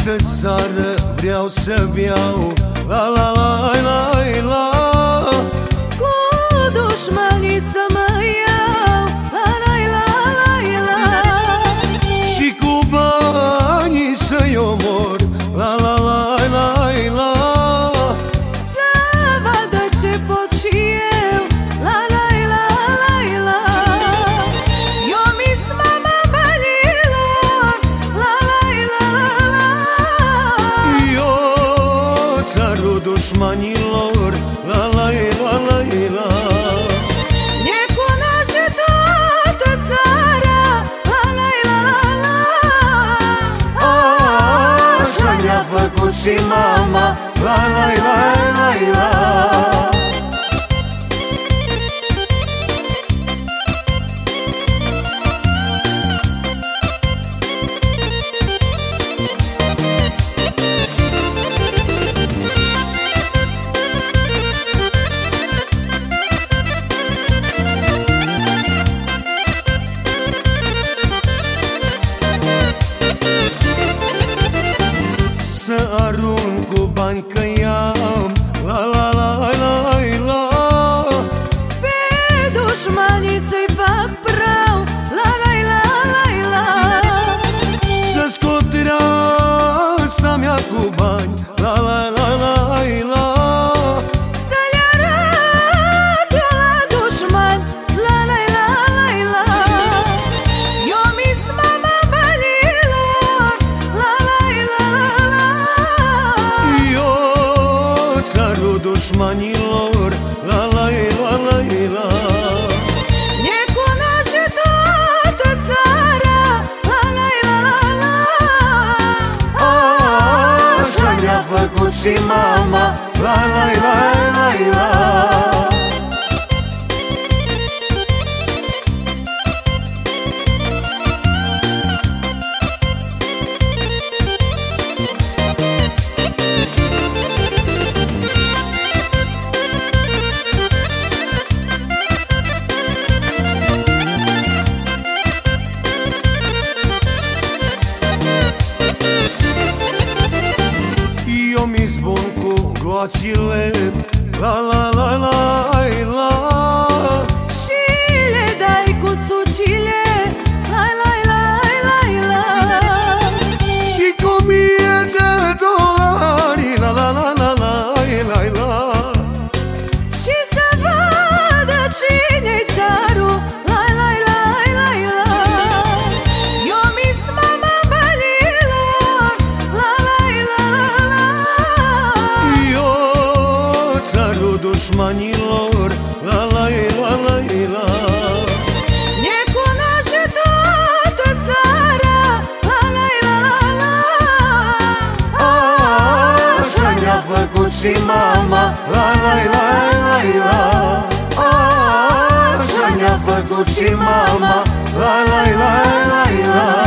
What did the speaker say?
Astă seară vreau să beau, la la la la la. Cu dușmanii să mă iau, la la la la la. Și cu banii să-i omor, la la la la la. Să vadă ce pot și eu, la la la la la. Eu mi-s mama banilor, la la la la. Eu țarul dușmanilor, la la la la la. Ne cunoaște toată țara, la la la la la. Așa ne-a făcut și mama, la la la la la. Să arunc cu bani că i-am, la la la la la. Pe dușmanii să-i fac prau, la la la la la. Să scot asta mea cu bani, la la la la la. Să le arăt eu la dușman, la la la la la. Eu mi-s mama banilor, la la la la. Eu țarul dușmanilor, la la la la la. Ne cunoaște toată țara, la la la la la. Așa ne-a făcut și mama, la la la la la. Eu mi-s bun cu gloacile, la la la la la. Și le dai cu sucile, la la la la la. Și cu mie de dolari, la la la la la la la. Și să vadă cine-i țarul, la la la la la. Eu mi-s mama banilor, la la la la. Eu țarul dușmanilor, la la la la la. Ne cunoaște toată țara, la la la la la. Așa ne-a făcut și mama, la la la la la. Așa ne-a făcut și mama, la la la la la.